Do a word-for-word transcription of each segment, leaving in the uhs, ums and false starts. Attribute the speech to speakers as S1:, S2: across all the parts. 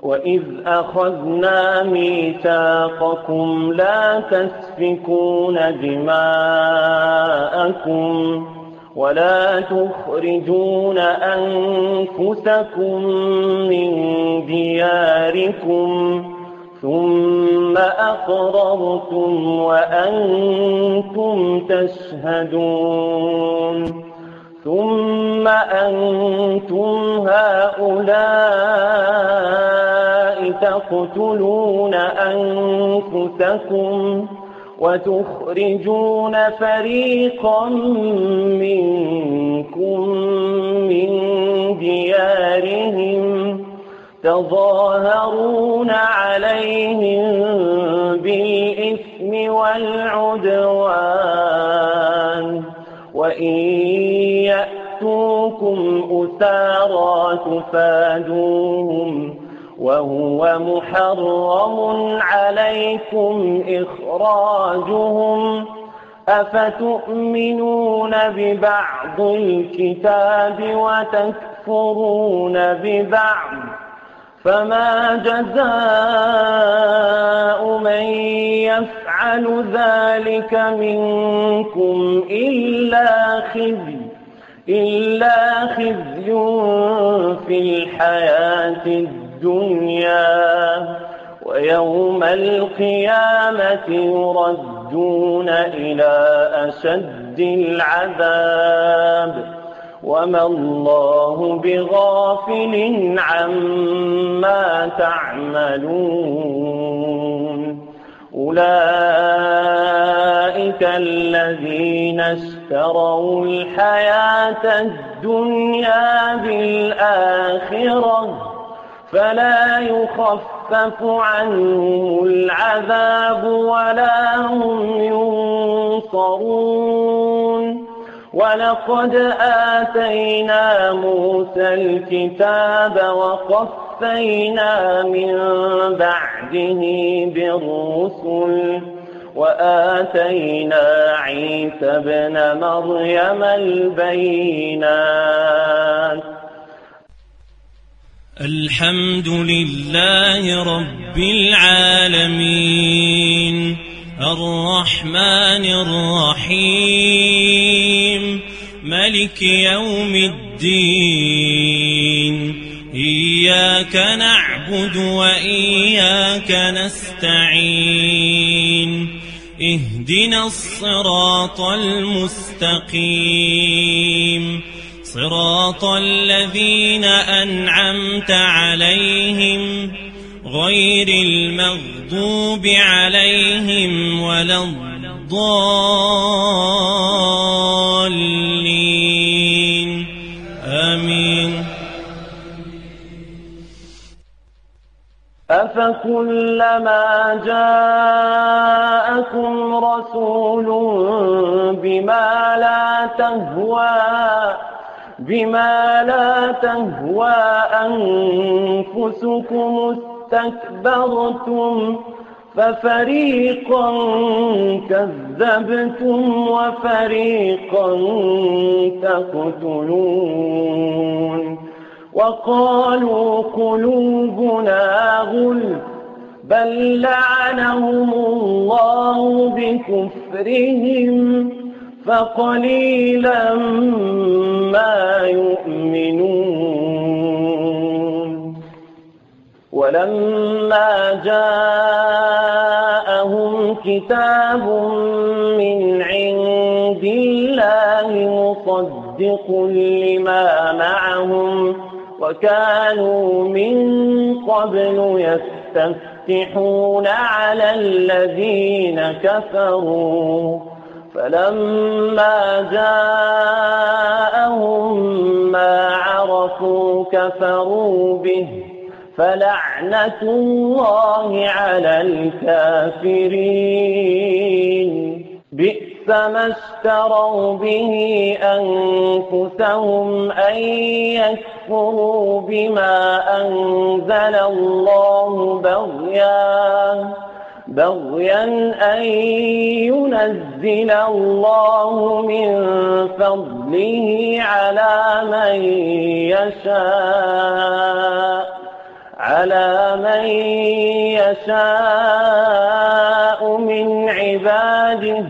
S1: وإذ أخذنا ميثاقكم لا تسفكون دماءكم ولا تخرجون أنفسكم من دياركم ثم أقررتم وأنتم تشهدون ثم أنتم هؤلاء تقتلون أنفسكم وتخرجون فريقا منكم من ديارهم تظاهرون عليهم بالإثم والعدوان وإن يأتوكم أسارى تفادوهم وهو محرم عليكم إخراجهم أفتؤمنون ببعض الكتاب وتكفرون ببعض فما جزاء من يفعل ذلك منكم إلا خزي إلا خزي في الحياة الدنيا ويوم القيامة يردون إلى أشد العذاب وما الله بغافل عما تعملون أولئك الذين اشتروا الحياة الدنيا بالآخرة فلا يخفف عنهم العذاب ولا هم ينصرون ولقد آتينا موسى الكتاب وقفينا من بعده بالرسل وآتينا عيسى ابن مريم البينات
S2: الحمد لله رب العالمين الرحمن الرحيم ملك يوم الدين إياك نعبد وإياك نستعين اهدنا الصراط المستقيم صراط الذين أنعمت عليهم غير المغضوب عليهم ولا الضالين آمين.
S1: أفكلما جاءكم رسول بما لا تهوى بما لا تهوى أنفسكم استكبرتم ففريقا كذبتم وفريقا تقتلون وقالوا قلوبنا غلف بل لعنهم الله بكفرهم فقليلا ما يؤمنون ولما جاءهم كتاب من عند الله مصدق لما معهم وكانوا من قبل يستفتحون على الذين كفروا فلما جاءهم ما عرفوا كفروا به فلعنة الله على الكافرين بئس ما اشتروا به أنفسهم أن يكفروا بما أنزل الله بغيا بغيا أن ينزل الله من فضله على من يشاء على من يشاء من عباده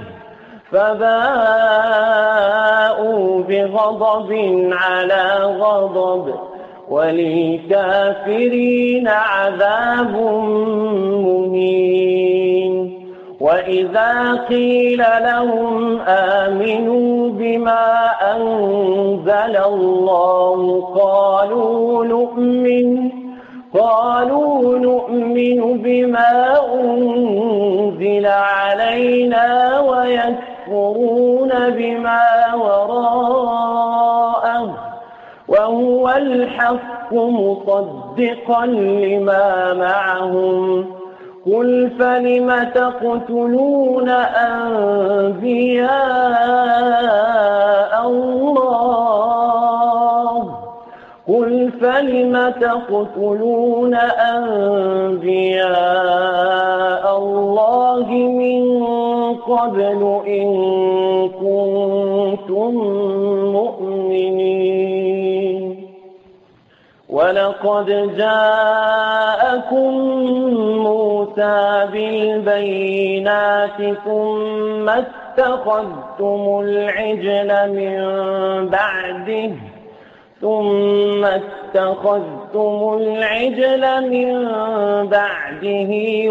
S1: فباءوا بغضب على غضب وللكافرين عذاب مهين. وإذا قيل لهم آمنوا بما أنزل الله قالوا نؤمن قالوا نؤمن بما أنزل علينا ويكفرون بما وراءه وهو الحق مصدقا لما معهم. قل فلم تقتلون أنبياء الله قل فلم تقتلون أنبياء الله من قبل إن كنتم مؤمنين. ولقد جاءكم موسى بالبينات ثم اتخذتم العجل من بعده ثم اتخذتم العجل من بعده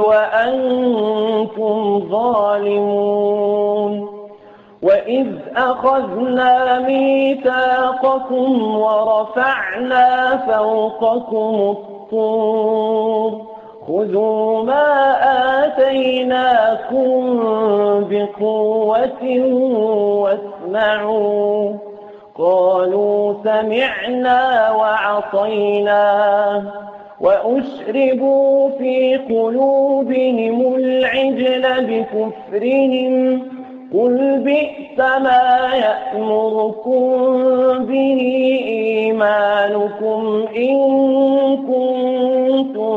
S1: وأنتم ظالمون. وإذ أخذنا ميثاقكم ورفعنا فوقكم الطور خذوا ما آتيناكم بقوة واسمعوا. قالوا سمعنا وعصينا وأشربوا في قلوبهم العجل بكفرهم. قل بئس ما يأمركم به إيمانكم إن كنتم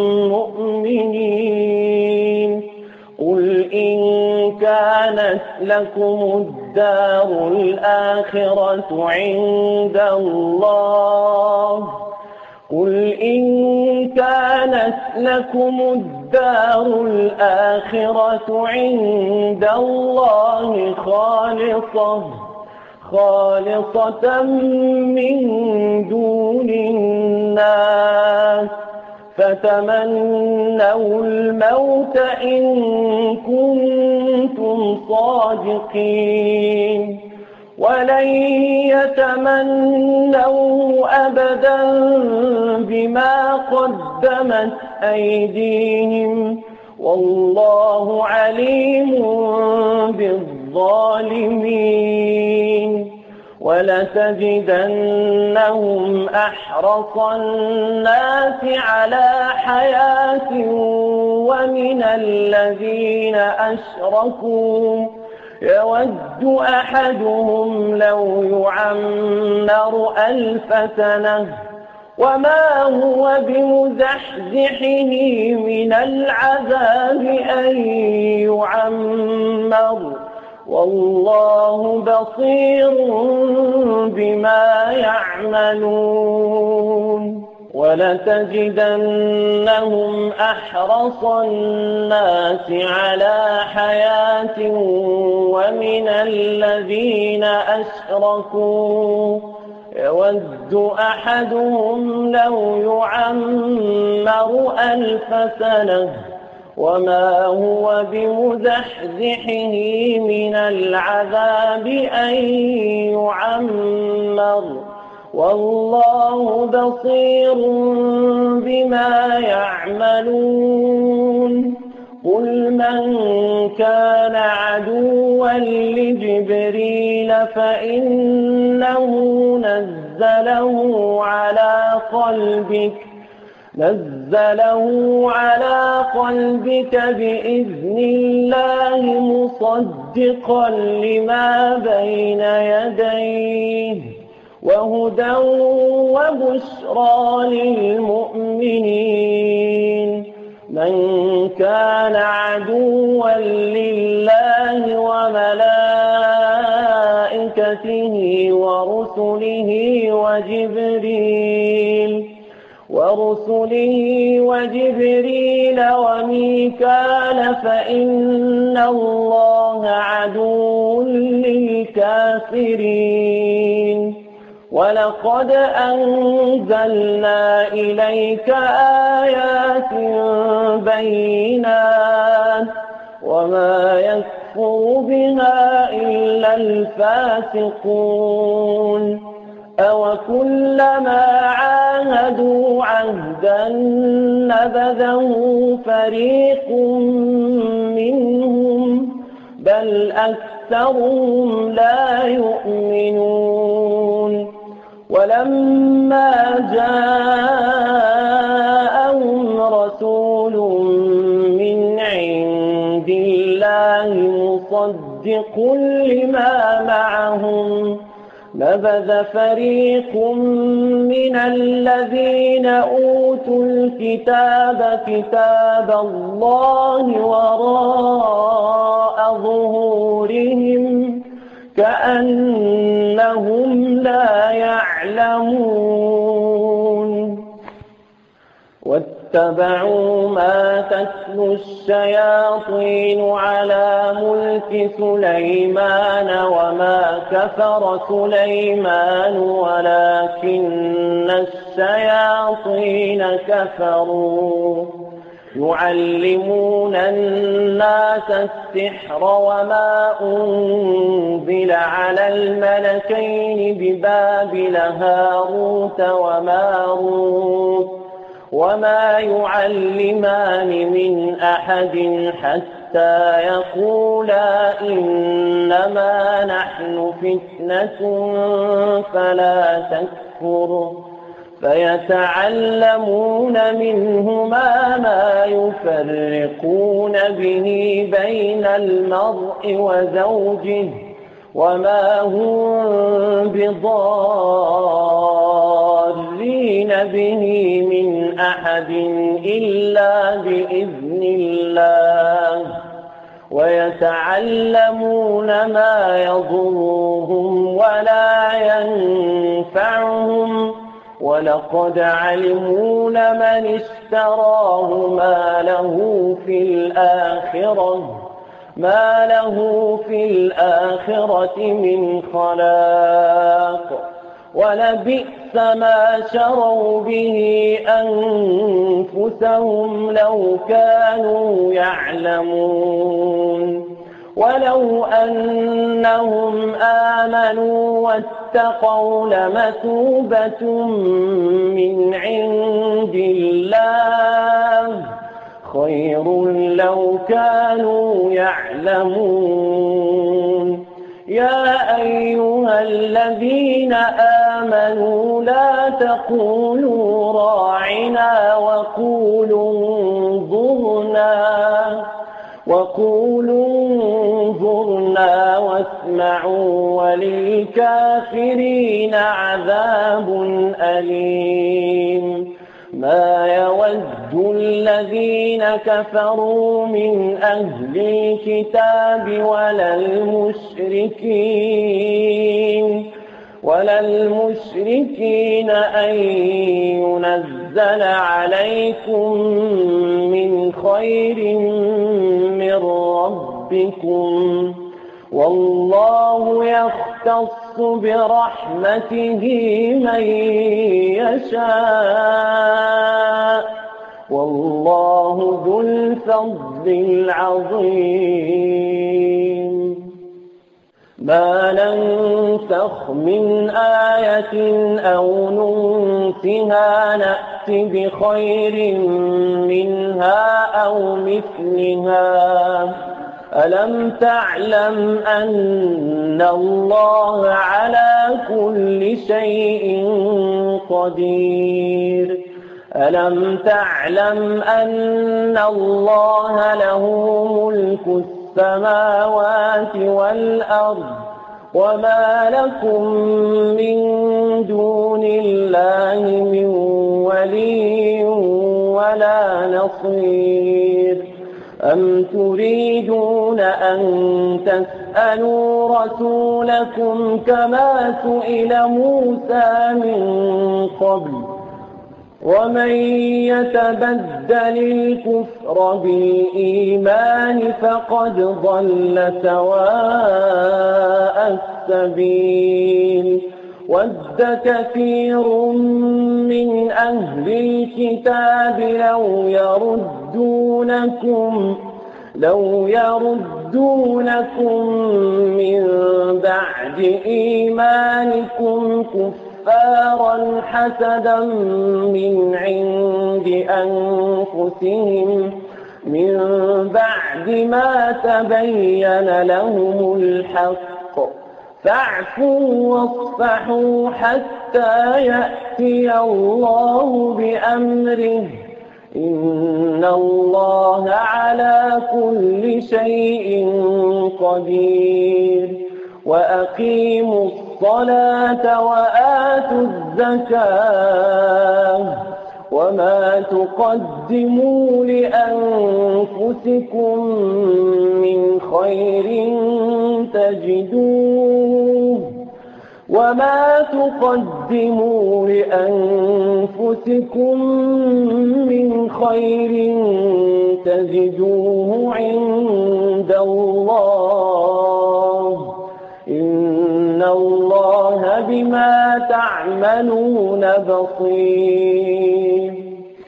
S1: مؤمنين. قل إن كانت لكم الدار الآخرة عند الله قل إن كانت لكم الدار الآخرة عند الله خالصة خالصة من دون الناس فتمنوا الموت إن كنتم صادقين ولن يتمنوا أبدا بما قدمت أيديهم والله عليم بالظالمين. ولتجدنهم أحرص الناس على حياة ومن الذين أشركوا يود أحدهم لو يعمر ألف سنة وما هو بمزحزحه من العذاب أن يعمر والله بصير بما يعملون. ولتجدنهم أحرص الناس على حياة ومن الذين أشركوا يود أحدهم لو يعمر ألف سنة وما هو بمزحزحه من العذاب أن يعمر والله بصير بما يعملون. قل من كان عدوا لجبريل فإنه نزله على قلبك نزله على قلبك بإذن الله مصدقا لما بين يديه وهدى وبشرى للمؤمنين. من كان عدوا لله وملائكته ورسله وجبريل ورسله وجبريل وميكال فإن الله عدو للكافرين ولقد أنزلنا إليك آيات بينات وما يكفر بها إلا الفاسقون أوكلما عاهدوا عهدا نبذه فريق منهم بل أكثرهم لا يؤمنون ولما جاءهم رسول من عند الله مصدق لما معهم نبذ فريق من الذين أوتوا الكتاب كتاب الله وراء ظهورهم كأنهم لا يعلمون واتبعوا ما تتلو الشياطين على ملك سليمان وما كفر سليمان ولكن الشياطين كفروا يعلمون الناس السحر وما أنزل على الملكين ببابل هاروت وماروت وما يعلمان من أحد حتى يقولا إنما نحن فتنة فلا تكفر فيتعلمون منهما ما يفرقون به بين المرء وزوجه وما هم بضارين به من أحد إلا بإذن الله ويتعلمون ما يضرهم ولا ينفعهم ولقد علموا لمن اشتراه ما له في الآخرة ما له في الآخرة من خلاق ولبئس ما شروا به أنفسهم لو كانوا يعلمون ولو أنهم آمنوا واتقوا لمثوبة من عند الله خير لو كانوا يعلمون يا أيها الذين آمنوا لا تقولوا راعنا وقولوا انظرنا وقولوا انظرنا واسمعوا وللكافرين عذاب أليم ما يود الذين كفروا من أهل الكتاب ولا المشركين ولا المشركين أن ينزل عليكم من خير من ربكم والله يختص برحمته من يشاء والله ذو الفضل العظيم ما ننسخ من آية أو ننسها نأت بخير منها أو مثلها ألم تعلم أن الله على كل شيء قدير ألم تعلم أن الله له ملك السماوات والأرض وما لكم من دون الله من ولي ولا نصير أم تريدون أن تسألوا رسولكم كما سئل موسى من قبل ومن يتبدل الكفر بالإيمان فقد ضل سواء السبيل ود كثير من أهل الكتاب لو يردونكم لو يردونكم من بعد إيمانكم كفارا حسدا من عند أنفسهم من بعد ما تبين لهم الحق فاعفوا واصفحوا حتى يأتي الله بأمره إن الله على كل شيء قدير وأقيموا الصلاة وآتوا الزكاة وما تقدموا لأنفسكم من خير تجدوه وما تقدموا لأنفسكم من خير تجدوه عند الله إن الله بما تعملون بصير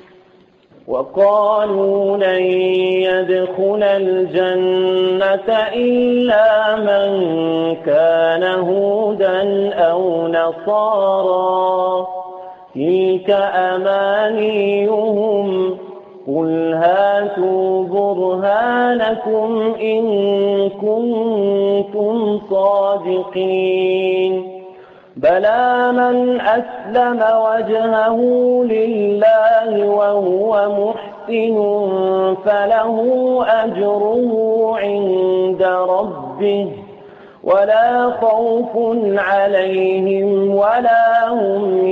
S1: وقالوا لن يدخل الجنة إلا من كان هودا أو نصارى تلك أمانيهم قل هاتوا برهانكم إن كنتم صادقين بلى من أسلم وجهه لله وهو محسن فله أجره عند ربه ولا خوف عليهم ولا هم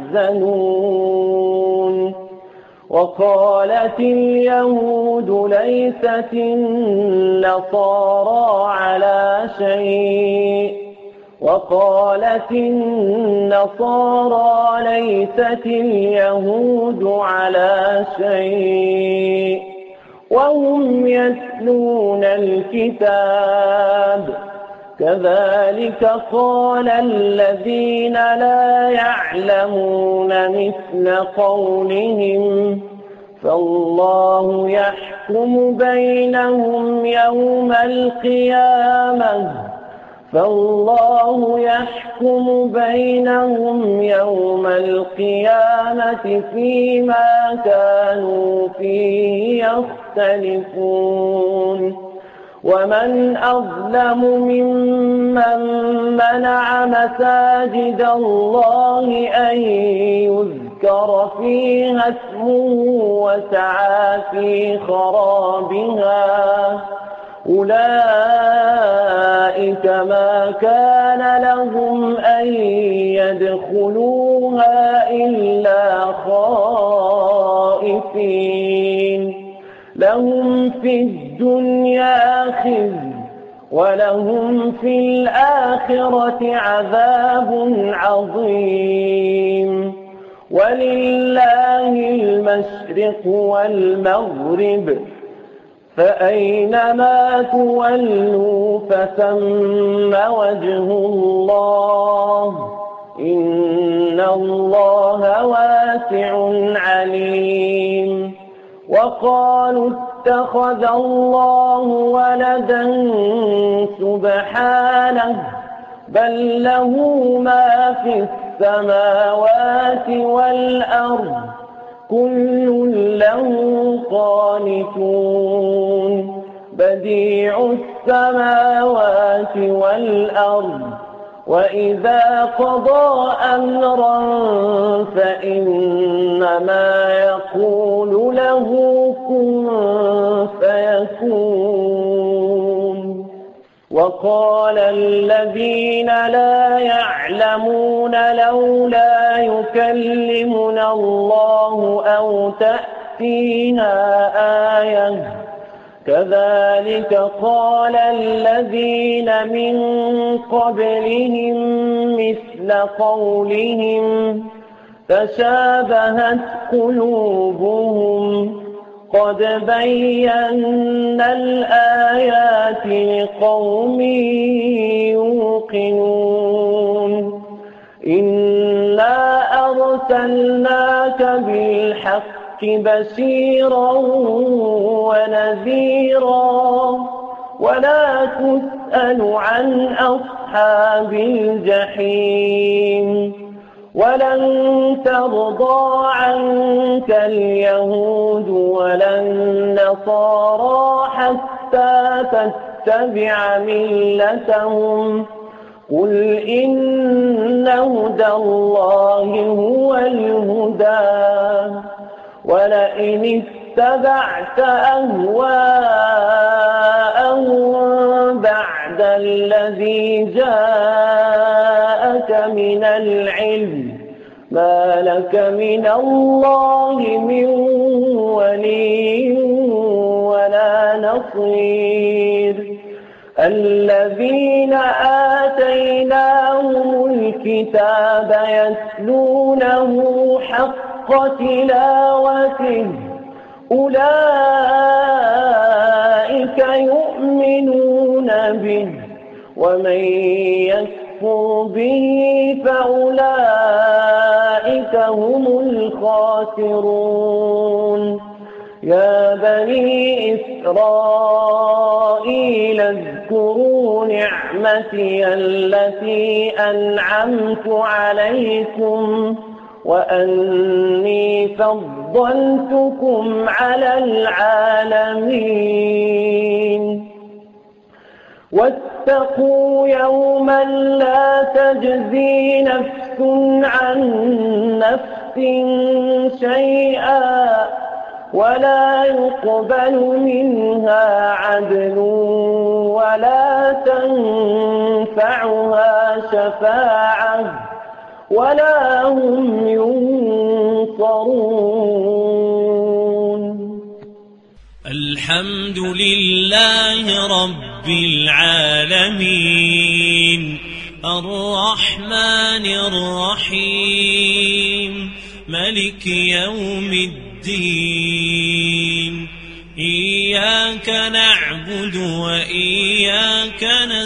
S1: يحزنون وقالت اليهود ليست النصارى على شيء وقالت النصارى ليست اليهود على شيء وهم يتلون الكتاب كذلك قال الذين لا يعلمون مثل قولهم فالله يحكم بينهم يوم القيامة فالله يحكم بينهم يوم القيامة فيما كانوا فيه يختلفون ومن أظلم ممن منع مساجد الله أن يذكر فيها اسمه وسعى في خرابها أولئك ما كان لهم أن يدخلوها إلا خائفين لهم في الدنيا خزي ولهم في الآخرة عذاب عظيم ولله المشرق والمغرب فأينما تولوا فثم وجه الله إن الله واسع عليم وقالوا اتخذ الله ولدا سبحانه بل له ما في السماوات والأرض كل له قانتون بديع السماوات والأرض وإذا قضى أمرا فإنما يقول له كن فيكون وقال الذين لا يعلمون لولا يكلمنا الله أو تأتينا آية كذلك قال الذين من قبلهم مثل قولهم تشابهت قلوبهم قد بينا الآيات لقوم يوقنون إنا أرسلناك بالحق بشيرا ونذيرا ولا تسأل عن أصحاب الجحيم ولن ترضى عنك اليهود ولا النصارى حتى تتبع ملتهم قل إن هدى الله هو الهدى ولئن اتبعت أهواءهم بعد الذي جاءك من العلم ما لك من الله من ولي ولا نصير الذين آتيناهم الكتاب يتلونه حق تلاوته أولئك يؤمنون به ومن يكفر به فأولئك هم الخاسرون يا بني إسرائيل اذكروا نعمتي التي أنعمت عليكم وأني فضلتكم على العالمين واتقوا يوما لا تجزي نفس عن نفس شيئا ولا يقبل منها عدل ولا تنفعها شفاعة ولا هم ينصرون
S2: الحمد لله رب العالمين الرحمن الرحيم ملك يوم الدين إياك نعبد وإياك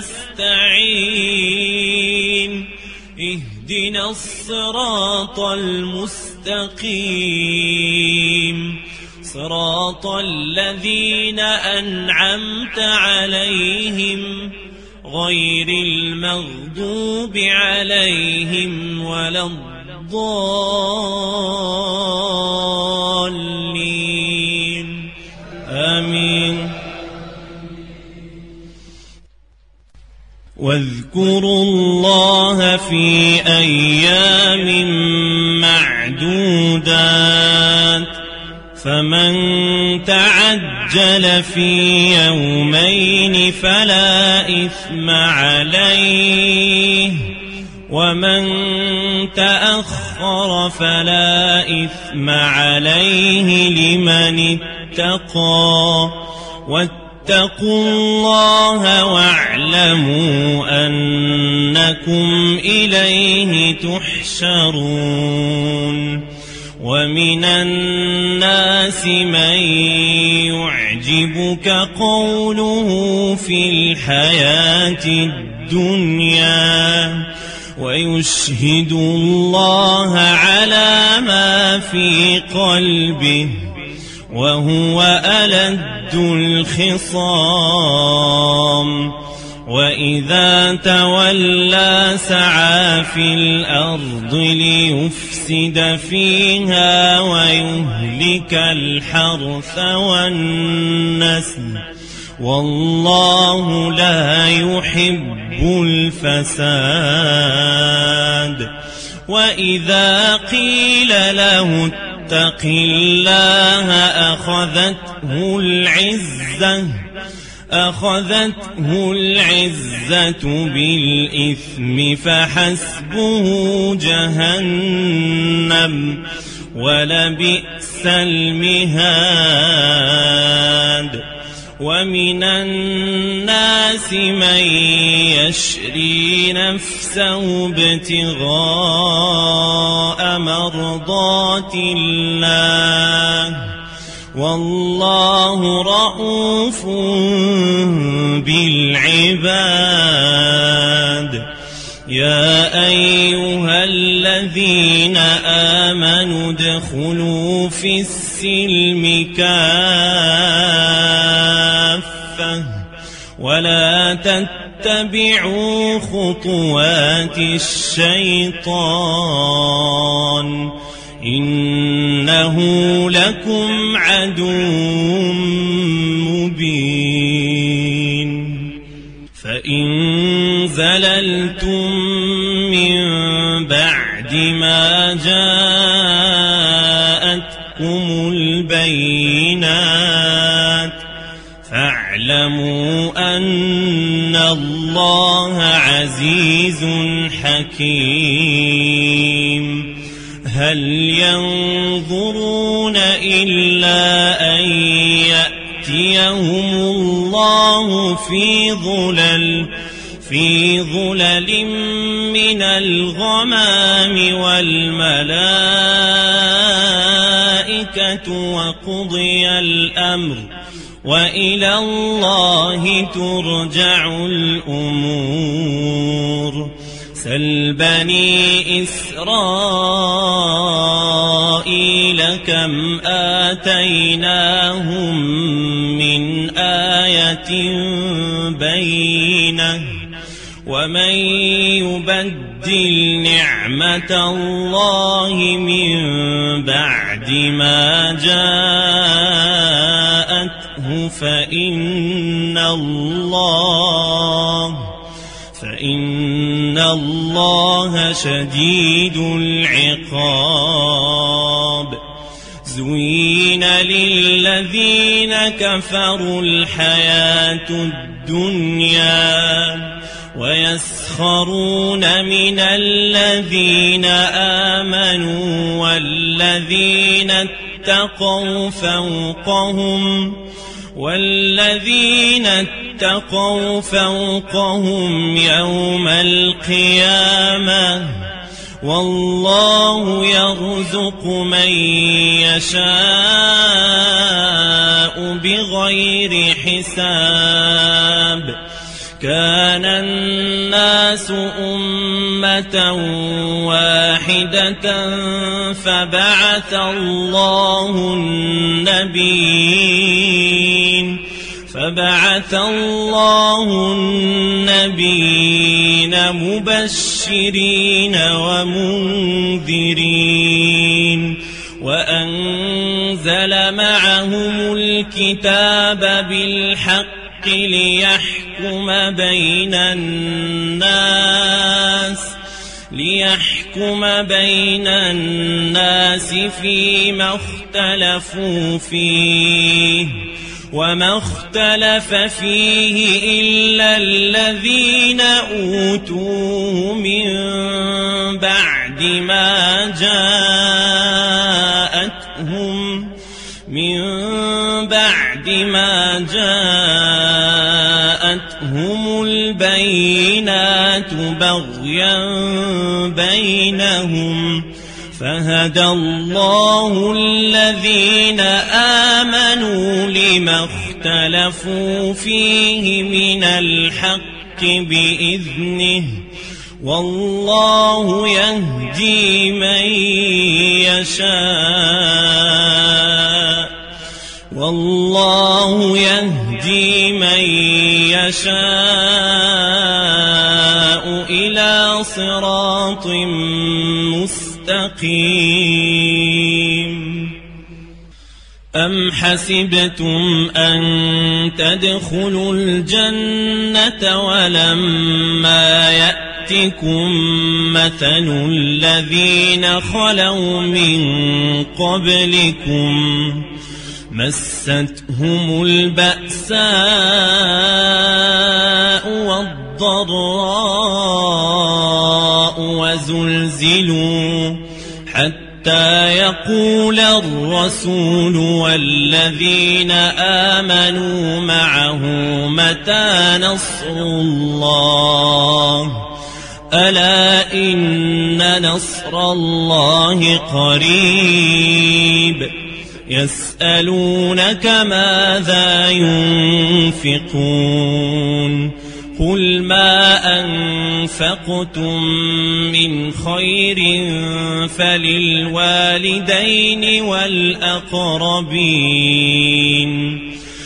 S2: نستعين اهدنا الصراط المستقيم صراط الذين أنعمت عليهم غير المغضوب عليهم ولا الضالين آمين واذكروا الله في أيام معدودات فمن تعجل في يومين فلا إثم عليه ومن تأخر فلا إثم عليه لمن اتقى واتقوا الله واعلموا أنكم إليه تحشرون ومن الناس من يعجبك قوله في الحياة الدنيا ويشهد الله على ما في قلبه وهو ألد الخصام وإذا تولى سعى في الأرض ليفسد فيها ويهلك الحرث والنسل والله لا يحب الفساد وإذا قيل له اتق الله أخذته العزة أخذته العزة بالإثم فحسبه جهنم ولبئس المهاد ومن الناس من يشري نفسه ابتغاء مرضات الله والله رؤوف بالعباد. يا أيها الذين آمنوا ادخلوا في السلم كافة ولا تتبعوا خطوات الشيطان إنه لكم عدو مبين. فإن زللتم من بعد ما جاءتكم البينات فاعلموا أن الله عزيز حكيم. هل ينظرون إلا أن يأتيهم الله في ظلل في ظلل من الغمام والملائكة وقضي الأمر وإلى الله ترجع الأمور. سل بني إسرائيل كم آتيناهم من آية بينة ومن يبدل نعمة الله من بعد ما جاءته فإن الله فإن الله شديد العقاب. زين للذين كفروا الحياة الدنيا ويسخرون من الذين آمنوا والذين اتقوا فوقهم والذين اتقوا فوقهم يوم القيامة والله يرزق من يشاء بغير حساب. كان الناس أمة واحدة فبعث الله النبيين فبعث الله النبيين مبشرين ومنذرين وأنزل معهم الكتاب بالحق ليحكم بين الناس ليحكم بين الناس فيما اختلفوا فيه وما اختلف فيه إلا الذين أوتوه من بعد ما جاءتهم من بعد ما جاءتهم البينات بغيا بينهم فهدى الله الذين آمنوا لما اختلفوا فيه من الحق بإذنه والله يهدي من يشاء والله يهدي من يشاء إلى صراط مستقيم. أم حسبتم أن تدخلوا الجنة ولما يأتكم مثل الذين خلوا من قبلكم مستهم البأساء والضراء وزلزلوا حتى حتى يقول الرسول والذين آمنوا معه متى نصر الله ألا إن نصر الله قريب يسألونك ماذا ينفقون قل ما أنفقتم من خير فللوالدين والأقربين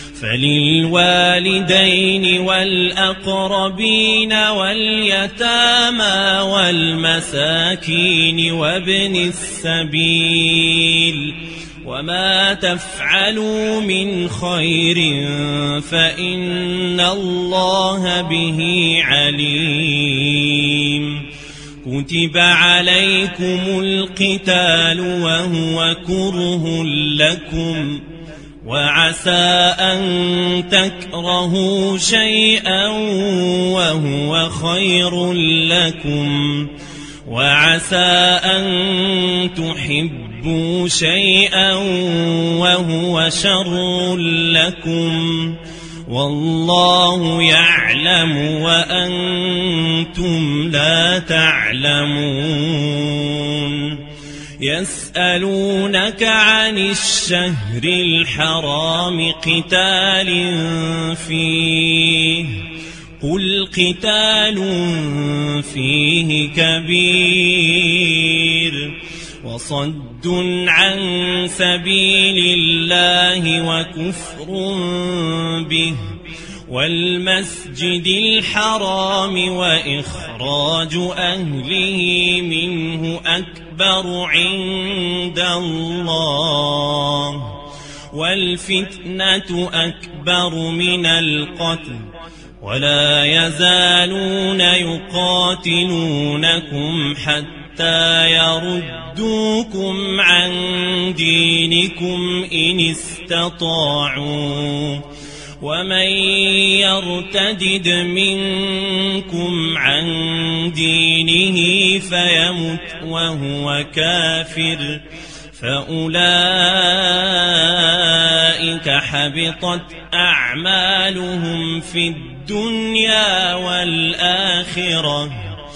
S2: فللوالدين والأقربين واليتامى والمساكين وابن السبيل وما تفعلوا من خير فإن الله به عليم كتب عليكم القتال وهو كره لكم وعسى أن تكرهوا شيئا وهو خير لكم وعسى أن تحبوا شيئا وهو شر لكم والله يعلم وأنتم لا تعلمون يسألونك عن الشهر الحرام قتال فيه قل قتال فيه كبير وصد عن سبيل الله وكفر به والمسجد الحرام وإخراج أهله منه أكبر عند الله والفتنة أكبر من القتل ولا يزالون يقاتلونكم حتى يردوكم عن دينكم إن استطاعوا ومن يرتدد منكم عن دينه فيمت وهو كافر فأولئك حبطت أعمالهم في الدنيا والآخرة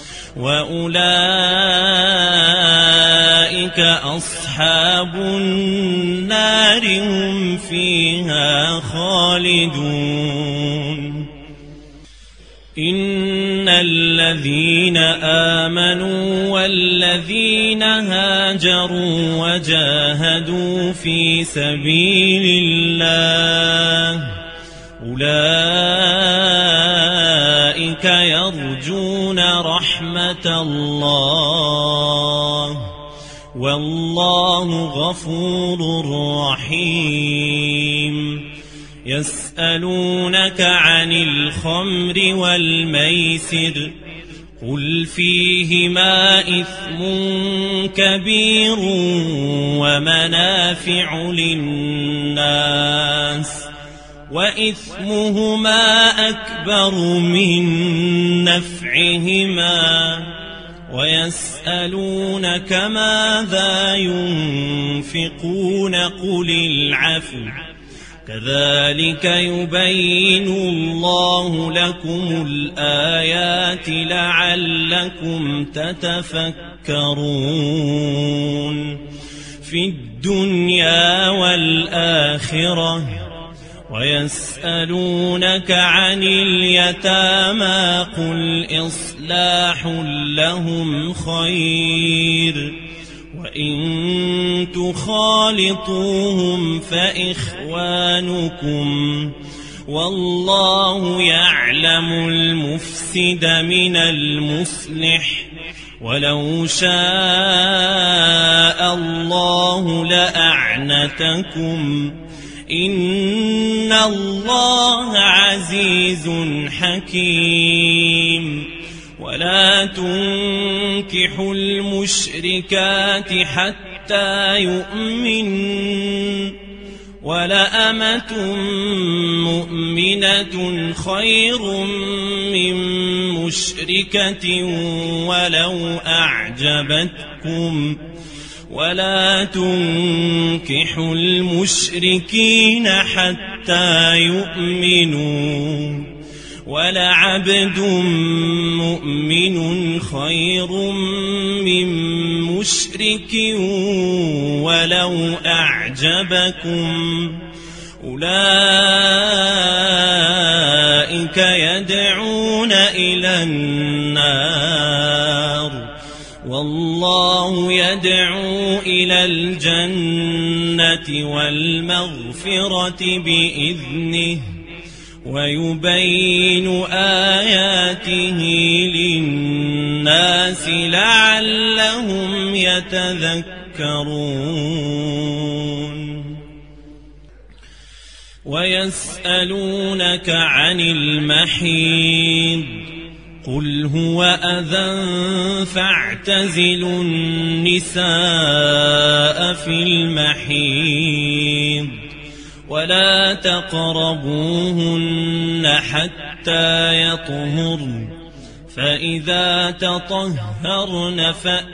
S2: وأولئك أصحاب النار هم فيها خالدون إن الذين آمنوا والذين هاجروا وجاهدوا في سبيل الله أولئك يرجون رحمة الله والله غفور رحيم يسألونك عن الخمر والميسر قل فيهما إثم كبير ومنافع للناس وإثمهما أكبر من نفعهما ويسألونك ماذا ينفقون قل العفو كذلك يبين الله لكم الآيات لعلكم تتفكرون في الدنيا والآخرة ويسألونك عن اليتامى قل إصلاح لهم خير وإن تخالطوهم فإخوانكم والله يعلم المفسد من المصلح ولو شاء الله لأعنتكم إن الله عزيز حكيم ولا تنكحوا المشركات حتى يؤمنوا ولأمة مؤمنة خير من مشركة ولو أعجبتكم ولا تنكحوا المشركين حتى يؤمنوا ولعبد مؤمن خير من مشرك ولو أعجبكم أولئك يدعون إلى النار والله يدعو إلى الجنة والمغفرة بإذنه ويبين آياته للناس لعلهم يتذكرون ويسألونك عن المحيض قل هو أذى فاعتزلوا النساء في المحيض ولا تقربوهن حتى يطهرن فإذا تطهرن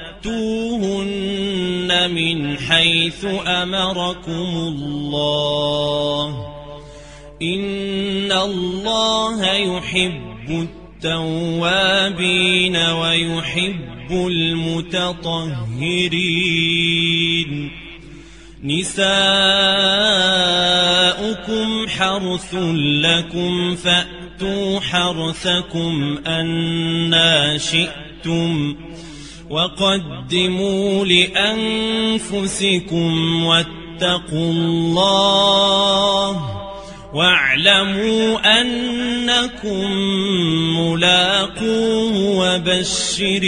S2: فأتوهن من حيث أمركم الله إن الله يحب التوابين ويحب المتطهرين نساؤكم حرث لكم فأتوا حرثكم أنى شئتم وقدموا لأنفسكم واتقوا الله واعلموا أنكم ملاقوه وبشر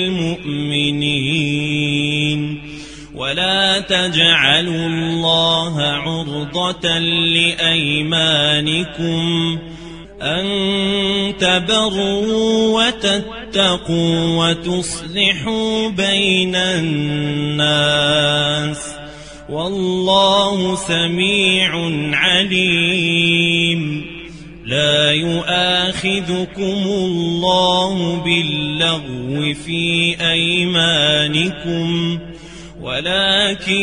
S2: المؤمنين ولا تجعلوا الله عرضة لأيمانكم أن تبروا وتتقوا وتصلحوا بين الناس والله سميع عليم لا يؤاخذكم الله باللغو في أيمانكم ولكن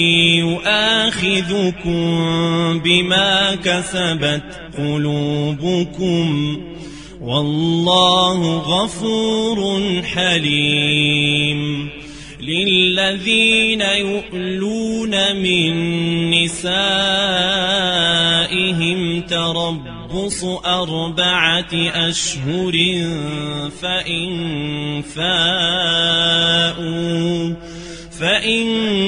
S2: يؤاخذكم بما كسبت قلوبكم والله غفور حليم للذين يؤلون من نسائهم تربص أربعة أشهر فإن فاءوا فإن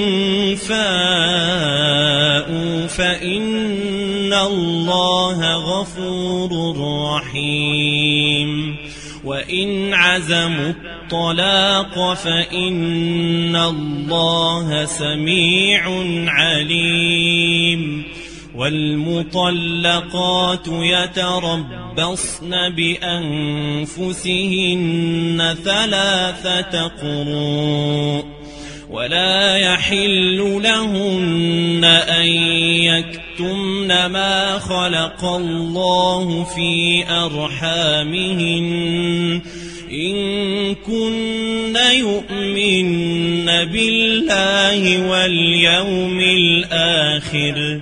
S2: فاءوا فإن الله غفور رحيم وإن عزموا الطلاق فإن الله سميع عليم والمطلقات يتربصن بأنفسهن ثلاثة قروء ولا يحل لهن أن يكتمن ما خلق الله في أرحامهن إن كن يؤمن بالله واليوم الآخر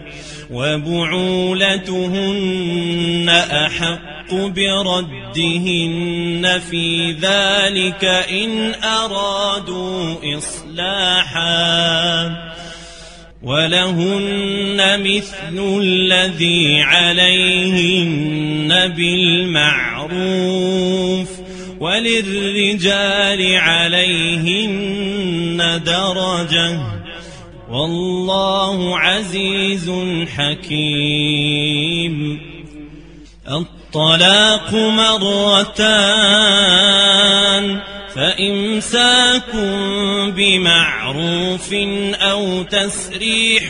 S2: وبعولتهن أحق بردهن في ذلك إن أرادوا إصلاحا ولهن مثل الذي عليهن بالمعروف وللرجال عليهن درجة والله عزيز حكيم الطلاق مرتان فإمساك بمعروف أو تسريح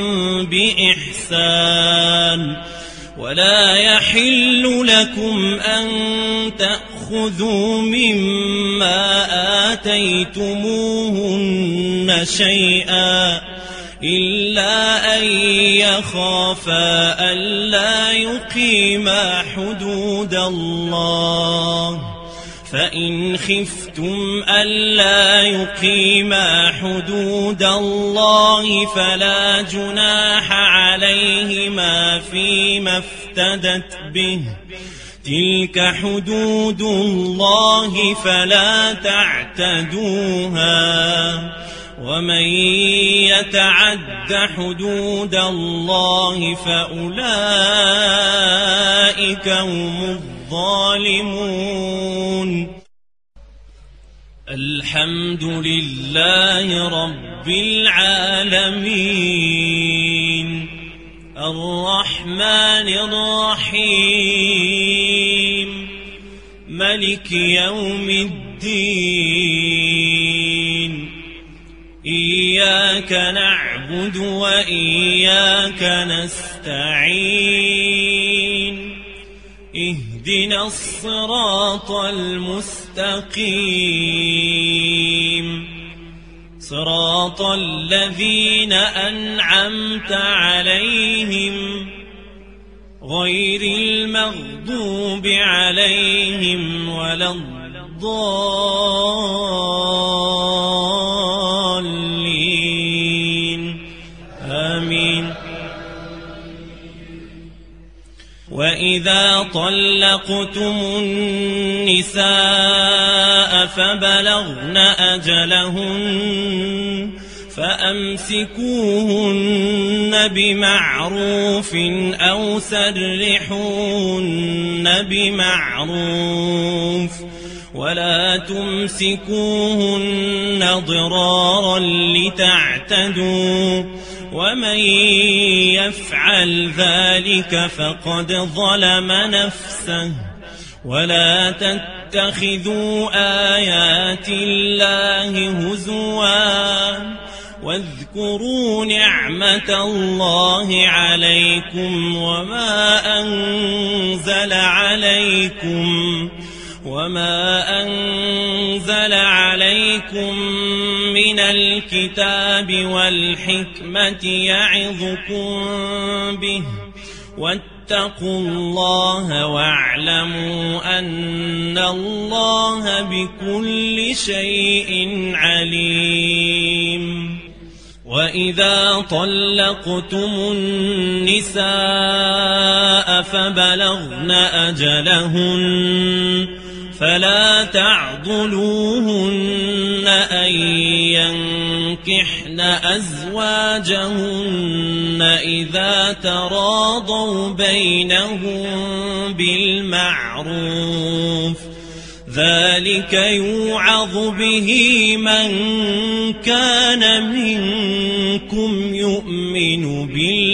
S2: بإحسان ولا يحل لكم أن تأخذوا مما آتيتموهن شيئا إلا أن يخافا ألا يقيما حدود الله فإن خفتم ألا يقيما حدود الله فلا جناح عليهما فيما افتدت به تلك حدود الله فلا تعتدوها ومن يتعد حدود الله فأولئك هم الظالمون. الحمد لله رب العالمين الرحمن الرحيم ملك يوم الدين إياك نعبد وإياك نستعين اهدنا الصراط المستقيم صراط الذين أنعمت عليهم غير المغضوب عليهم ولا الضالين آمين. وإذا طلقتم النساء فبلغن أجلهن فأمسكوهن بمعروف أو سرحوهن بمعروف ولا تمسكوهن ضرارا لتعتدوا ومن يفعل ذلك فقد ظلم نفسه ولا تتخذوا آيات الله هزوا واذكروا نعمة الله عليكم وما أنزل عليكم وما أنزل عليكم من الكتاب والحكمة يعظكم به واتقوا الله واعلموا أن الله بكل شيء عليم. وإذا طلقتم النساء فبلغن أجلهن فلا تعضلوهن أن ينكحن أزواجهن إذا تراضوا بينهم بالمعروف ذلك يوعظ به من كان منكم يؤمن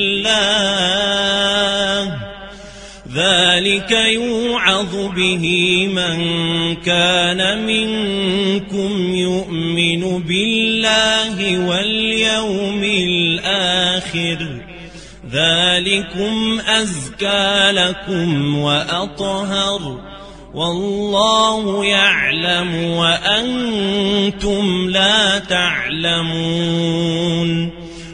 S2: بالله ذلك يوعظ به من كان منكم يؤمن بالله واليوم الآخر ذلكم أزكى لكم وأطهر والله يعلم وأنتم لا تعلمون.